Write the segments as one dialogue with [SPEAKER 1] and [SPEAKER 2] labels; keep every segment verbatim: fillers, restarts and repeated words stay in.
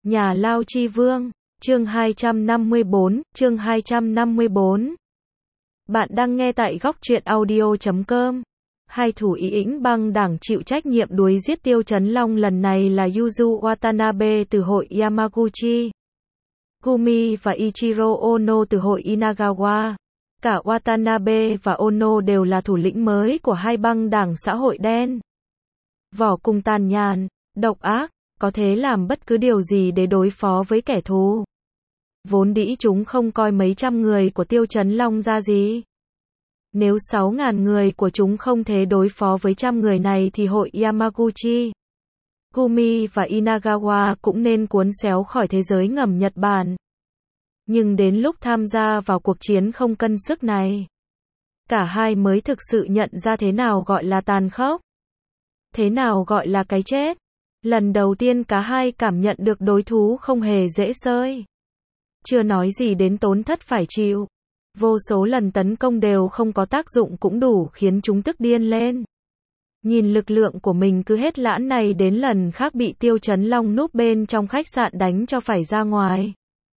[SPEAKER 1] Nhà Lao Chi Vương, chương hai trăm năm mươi bốn, chương hai trăm năm mươi bốn. Bạn đang nghe tại góc truyện audio chấm com. Hai thủ ý ĩnh băng đảng chịu trách nhiệm đuối giết Tiêu Chấn Long lần này là Yuzu Watanabe từ hội Yamaguchi, Gumi và Ichiro Ono từ hội Inagawa. Cả Watanabe và Ono đều là thủ lĩnh mới của hai băng đảng xã hội đen. Vỏ cùng tàn nhàn, độc ác, có thể làm bất cứ điều gì để đối phó với kẻ thù. Vốn dĩ chúng không coi mấy trăm người của Tiêu Chấn Long ra gì. Nếu sáu ngàn người của chúng không thể đối phó với trăm người này thì hội Yamaguchi, Gumi và Inagawa cũng nên cuốn xéo khỏi thế giới ngầm Nhật Bản. Nhưng đến lúc tham gia vào cuộc chiến không cân sức này, cả hai mới thực sự nhận ra thế nào gọi là tàn khốc, thế nào gọi là cái chết. Lần đầu tiên cả hai cảm nhận được đối thủ không hề dễ sơi. Chưa nói gì đến tổn thất phải chịu. Vô số lần tấn công đều không có tác dụng cũng đủ khiến chúng tức điên lên. Nhìn lực lượng của mình cứ hết lãn này đến lần khác bị Tiêu Chấn Long núp bên trong khách sạn đánh cho phải ra ngoài.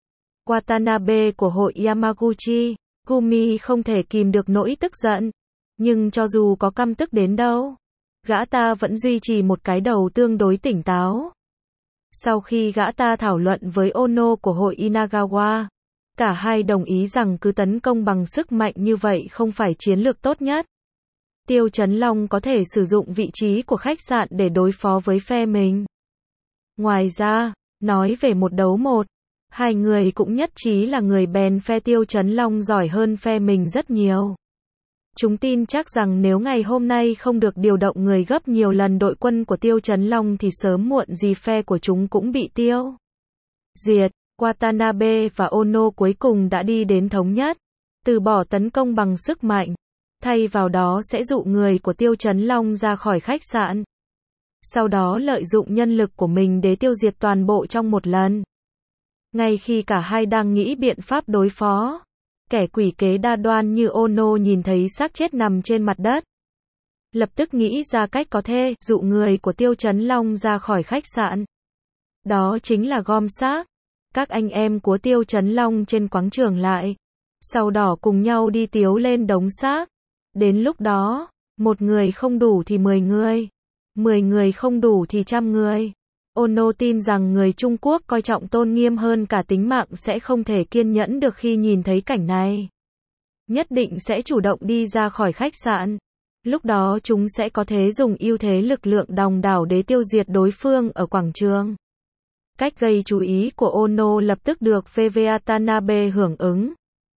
[SPEAKER 1] Watanabe của hội Yamaguchi, Gumi không thể kìm được nỗi tức giận. Nhưng cho dù có căm tức đến đâu, gã ta vẫn duy trì một cái đầu tương đối tỉnh táo. Sau khi gã ta thảo luận với Ono của hội Inagawa, cả hai đồng ý rằng cứ tấn công bằng sức mạnh như vậy không phải chiến lược tốt nhất. Tiêu Chấn Long có thể sử dụng vị trí của khách sạn để đối phó với phe mình. Ngoài ra, nói về một đấu một, hai người cũng nhất trí là người bèn phe Tiêu Chấn Long giỏi hơn phe mình rất nhiều. Chúng tin chắc rằng nếu ngày hôm nay không được điều động người gấp nhiều lần đội quân của Tiêu Chấn Long thì sớm muộn gì phe của chúng cũng bị tiêu diệt. Watanabe và Ono cuối cùng đã đi đến thống nhất, từ bỏ tấn công bằng sức mạnh, thay vào đó sẽ dụ người của Tiêu Chấn Long ra khỏi khách sạn. Sau đó lợi dụng nhân lực của mình để tiêu diệt toàn bộ trong một lần. Ngay khi cả hai đang nghĩ biện pháp đối phó, kẻ quỷ kế đa đoan như Ono nhìn thấy xác chết nằm trên mặt đất, lập tức nghĩ ra cách có thể dụ người của Tiêu Chấn Long ra khỏi khách sạn. Đó chính là gom xác các anh em của Tiêu Chấn Long trên quảng trường lại, sau đó cùng nhau đi tiếu lên đống xác. Đến lúc đó, một người không đủ thì mười người, mười người không đủ thì trăm người. Ono tin rằng người Trung Quốc coi trọng tôn nghiêm hơn cả tính mạng sẽ không thể kiên nhẫn được khi nhìn thấy cảnh này. Nhất định sẽ chủ động đi ra khỏi khách sạn. Lúc đó chúng sẽ có thể dùng ưu thế lực lượng đòng đảo để tiêu diệt đối phương ở quảng trường. Cách gây chú ý của Ono lập tức được Watanabe hưởng ứng.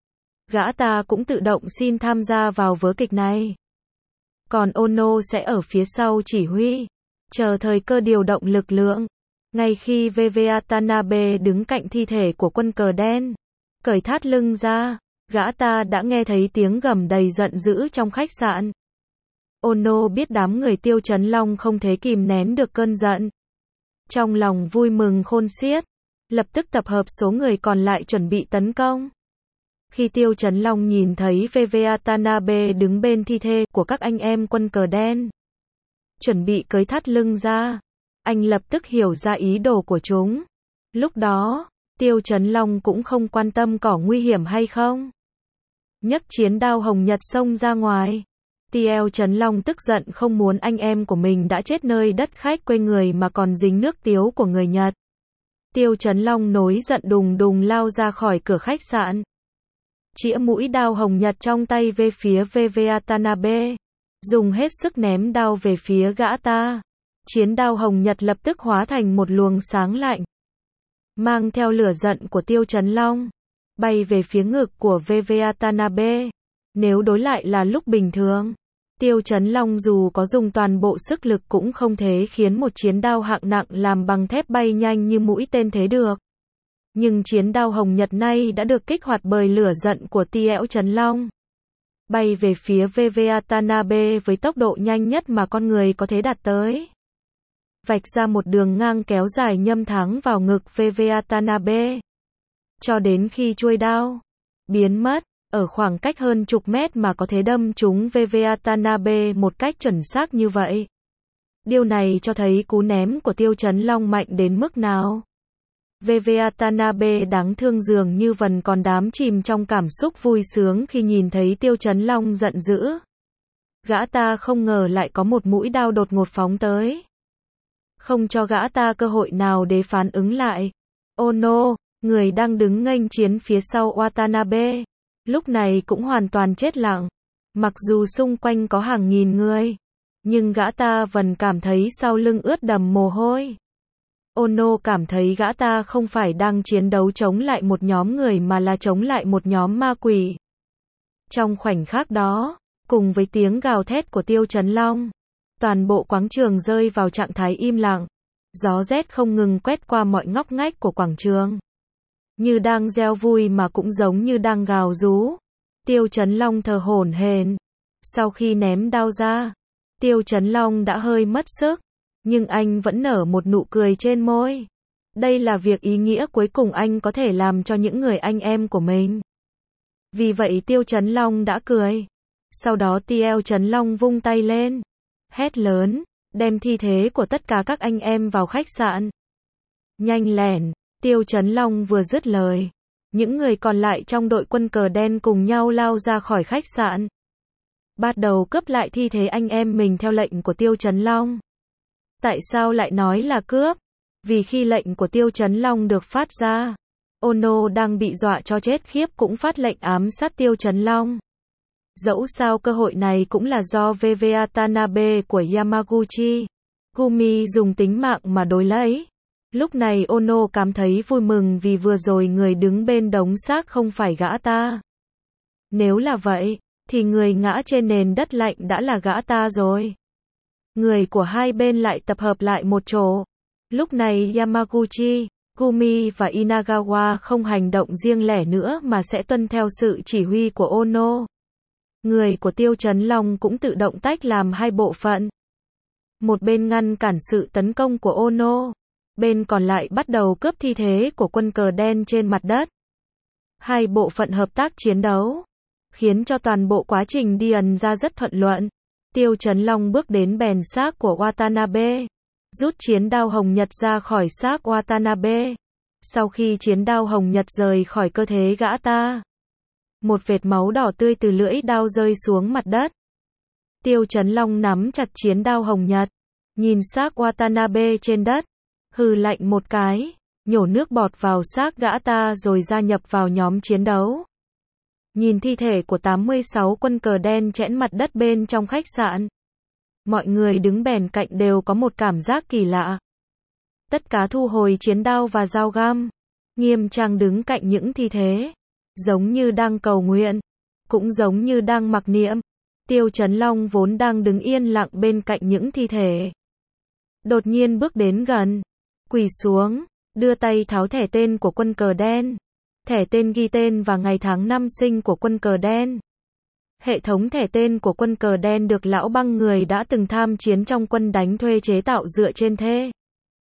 [SPEAKER 1] Gã ta cũng tự động xin tham gia vào vở kịch này. Còn Ono sẽ ở phía sau chỉ huy, chờ thời cơ điều động lực lượng. Ngay khi Watanabe đứng cạnh thi thể của quân cờ đen, cởi thắt lưng ra, gã ta đã nghe thấy tiếng gầm đầy giận dữ trong khách sạn. Ono biết đám người Tiêu Chấn Long không thể kìm nén được cơn giận. Trong lòng vui mừng khôn xiết, lập tức tập hợp số người còn lại chuẩn bị tấn công. Khi Tiêu Chấn Long nhìn thấy Watanabe đứng bên thi thể của các anh em quân cờ đen, chuẩn bị cởi thắt lưng ra, anh lập tức hiểu ra ý đồ của chúng. Lúc đó, Tiêu Chấn Long cũng không quan tâm có nguy hiểm hay không. Nhấc chiến đao hồng nhật xông ra ngoài. Tiêu Chấn Long tức giận không muốn anh em của mình đã chết nơi đất khách quê người mà còn dính nước tiếu của người Nhật. Tiêu Chấn Long nổi giận đùng đùng lao ra khỏi cửa khách sạn, chĩa mũi đao hồng nhật trong tay về phía Watanabe, dùng hết sức ném đao về phía gã ta. Chiến đao hồng nhật lập tức hóa thành một luồng sáng lạnh, mang theo lửa giận của Tiêu Chấn Long, bay về phía ngực của Watanabe. Nếu đối lại là lúc bình thường, Tiêu Chấn Long dù có dùng toàn bộ sức lực cũng không thể khiến một chiến đao hạng nặng làm bằng thép bay nhanh như mũi tên thế được. Nhưng chiến đao hồng nhật này đã được kích hoạt bởi lửa giận của Tiêu Chấn Long, bay về phía Watanabe với tốc độ nhanh nhất mà con người có thể đạt tới, vạch ra một đường ngang kéo dài nhâm thẳng vào ngực Watanabe, cho đến khi chuôi đao biến mất ở khoảng cách hơn chục mét mà có thể đâm trúng Watanabe một cách chuẩn xác như vậy. Điều này cho thấy cú ném của Tiêu Chấn Long mạnh đến mức nào. vê vê Watanabe đáng thương dường như vẫn còn đắm chìm trong cảm xúc vui sướng khi nhìn thấy Tiêu Chấn Long giận dữ. Gã ta không ngờ lại có một mũi đao đột ngột phóng tới. Không cho gã ta cơ hội nào để phản ứng lại. Ono, người đang đứng nghênh chiến phía sau Watanabe, lúc này cũng hoàn toàn chết lặng. Mặc dù xung quanh có hàng nghìn người, nhưng gã ta vẫn cảm thấy sau lưng ướt đầm mồ hôi. Ono cảm thấy gã ta không phải đang chiến đấu chống lại một nhóm người mà là chống lại một nhóm ma quỷ. Trong khoảnh khắc đó, cùng với tiếng gào thét của Tiêu Chấn Long, toàn bộ quảng trường rơi vào trạng thái im lặng. Gió rét không ngừng quét qua mọi ngóc ngách của quảng trường. Như đang reo vui mà cũng giống như đang gào rú. Tiêu Chấn Long thở hổn hển. Sau khi ném đao ra, Tiêu Chấn Long đã hơi mất sức, nhưng anh vẫn nở một nụ cười trên môi. Đây là việc ý nghĩa cuối cùng anh có thể làm cho những người anh em của mình. Vì vậy Tiêu Chấn Long đã cười. Sau đó Tiêu Chấn Long vung tay lên, hét lớn, đem thi thể của tất cả các anh em vào khách sạn. Nhanh lẻn, Tiêu Chấn Long vừa dứt lời, những người còn lại trong đội quân cờ đen cùng nhau lao ra khỏi khách sạn. Bắt đầu cướp lại thi thể anh em mình theo lệnh của Tiêu Chấn Long. Tại sao lại nói là cướp? Vì khi lệnh của Tiêu Chấn Long được phát ra, Ono đang bị dọa cho chết khiếp cũng phát lệnh ám sát Tiêu Chấn Long. Dẫu sao cơ hội này cũng là do vê vê Watanabe của Yamaguchi Gumi dùng tính mạng mà đối lấy. Lúc này Ono cảm thấy vui mừng vì vừa rồi người đứng bên đống xác không phải gã ta. Nếu là vậy, thì người ngã trên nền đất lạnh đã là gã ta rồi. Người của hai bên lại tập hợp lại một chỗ. Lúc này Yamaguchi, Gumi và Inagawa không hành động riêng lẻ nữa mà sẽ tuân theo sự chỉ huy của Ono. Người của Tiêu Chấn Long cũng tự động tách làm hai bộ phận. Một bên ngăn cản sự tấn công của Ono, bên còn lại bắt đầu cướp thi thể của quân cờ đen trên mặt đất. Hai bộ phận hợp tác chiến đấu, khiến cho toàn bộ quá trình đi ẩn ra rất thuận lợi. Tiêu Chấn Long bước đến bèn xác của Watanabe, rút chiến đao hồng nhật ra khỏi xác Watanabe. Sau khi chiến đao hồng nhật rời khỏi cơ thể gã ta, một vệt máu đỏ tươi từ lưỡi đao rơi xuống mặt đất. Tiêu Chấn Long nắm chặt chiến đao hồng nhật, nhìn xác Watanabe trên đất, hừ lạnh một cái, nhổ nước bọt vào xác gã ta rồi gia nhập vào nhóm chiến đấu. Nhìn thi thể của tám mươi sáu quân cờ đen chẽn mặt đất bên trong khách sạn, mọi người đứng bèn cạnh đều có một cảm giác kỳ lạ. Tất cả thu hồi chiến đao và dao găm, nghiêm trang đứng cạnh những thi thể, giống như đang cầu nguyện, cũng giống như đang mặc niệm. Tiêu Chấn Long vốn đang đứng yên lặng bên cạnh những thi thể, đột nhiên bước đến gần, quỳ xuống, đưa tay tháo thẻ tên của quân cờ đen. Thẻ tên ghi tên và ngày tháng năm sinh của quân cờ đen. Hệ thống thẻ tên của quân cờ đen được lão băng người đã từng tham chiến trong quân đánh thuê chế tạo dựa trên thế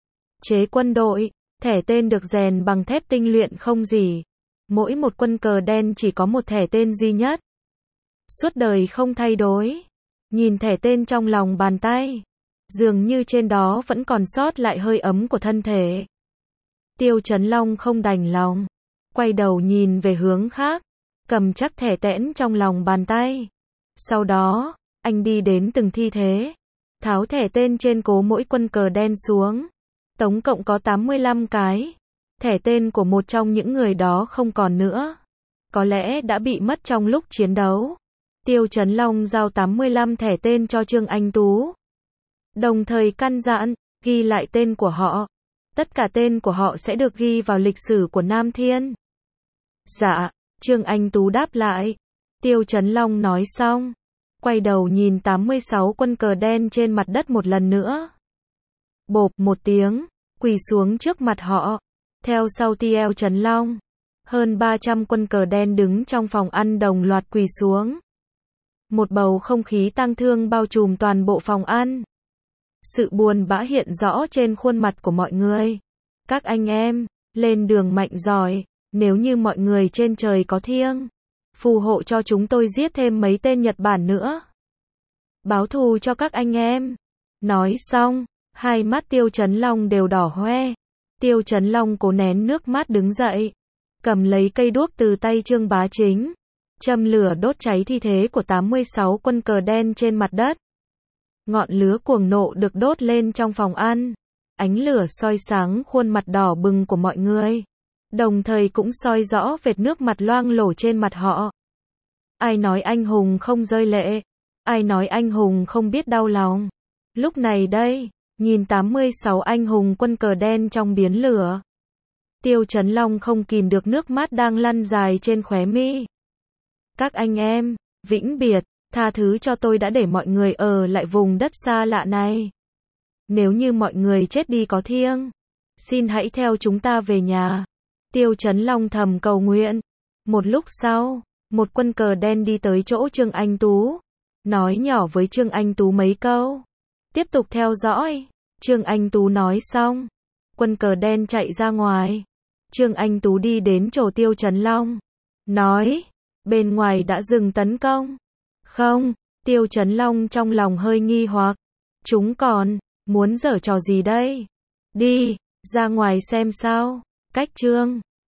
[SPEAKER 1] chế quân đội. Thẻ tên được rèn bằng thép tinh luyện không gì. Mỗi một quân cờ đen chỉ có một thẻ tên duy nhất, suốt đời không thay đổi. Nhìn thẻ tên trong lòng bàn tay, dường như trên đó vẫn còn sót lại hơi ấm của thân thể. Tiêu Chấn Long không đành lòng, quay đầu nhìn về hướng khác, cầm chắc thẻ tẽn trong lòng bàn tay. Sau đó, anh đi đến từng thi thể, tháo thẻ tên trên cố mỗi quân cờ đen xuống. Tổng cộng có tám mươi lăm cái. Thẻ tên của một trong những người đó không còn nữa. Có lẽ đã bị mất trong lúc chiến đấu. Tiêu Chấn Long giao tám mươi lăm thẻ tên cho Trương Anh Tú. Đồng thời căn dặn, ghi lại tên của họ. Tất cả tên của họ sẽ được ghi vào lịch sử của Nam Thiên. Dạ, Trương Anh Tú đáp lại. Tiêu Chấn Long nói xong, quay đầu nhìn tám mươi sáu quân cờ đen trên mặt đất một lần nữa. Bộp một tiếng, quỳ xuống trước mặt họ. Theo sau Tiêu Chấn Long, hơn ba trăm quân cờ đen đứng trong phòng ăn đồng loạt quỳ xuống. Một bầu không khí tang thương bao trùm toàn bộ phòng ăn. Sự buồn bã hiện rõ trên khuôn mặt của mọi người. Các anh em, lên đường mạnh giỏi, nếu như mọi người trên trời có thiêng, phù hộ cho chúng tôi giết thêm mấy tên Nhật Bản nữa. Báo thù cho các anh em. Nói xong, hai mắt Tiêu Chấn Long đều đỏ hoe. Tiêu Chấn Long cố nén nước mắt đứng dậy, cầm lấy cây đuốc từ tay Trương Bá Chính, châm lửa đốt cháy thi thể của tám mươi sáu quân cờ đen trên mặt đất. Ngọn lửa cuồng nộ được đốt lên trong phòng ăn, ánh lửa soi sáng khuôn mặt đỏ bừng của mọi người, đồng thời cũng soi rõ vệt nước mặt loang lổ trên mặt họ. Ai nói anh hùng không rơi lệ? Ai nói anh hùng không biết đau lòng? Lúc này đây, nhìn tám mươi sáu anh hùng quân cờ đen trong biển lửa, Tiêu Chấn Long không kìm được nước mắt đang lăn dài trên khóe mi. Các anh em, vĩnh biệt, tha thứ cho tôi đã để mọi người ở lại vùng đất xa lạ này. Nếu như mọi người chết đi có thiêng, xin hãy theo chúng ta về nhà. Tiêu Chấn Long thầm cầu nguyện. Một lúc sau, một quân cờ đen đi tới chỗ Trương Anh Tú, nói nhỏ với Trương Anh Tú mấy câu. Tiếp tục theo dõi. Trương Anh Tú nói xong, quân cờ đen chạy ra ngoài. Trương Anh Tú đi đến chỗ Tiêu Chấn Long, nói, bên ngoài đã dừng tấn công. Không, Tiêu Chấn Long trong lòng hơi nghi hoặc. Chúng còn, muốn giở trò gì đây? Đi, ra ngoài xem sao. Cách Trương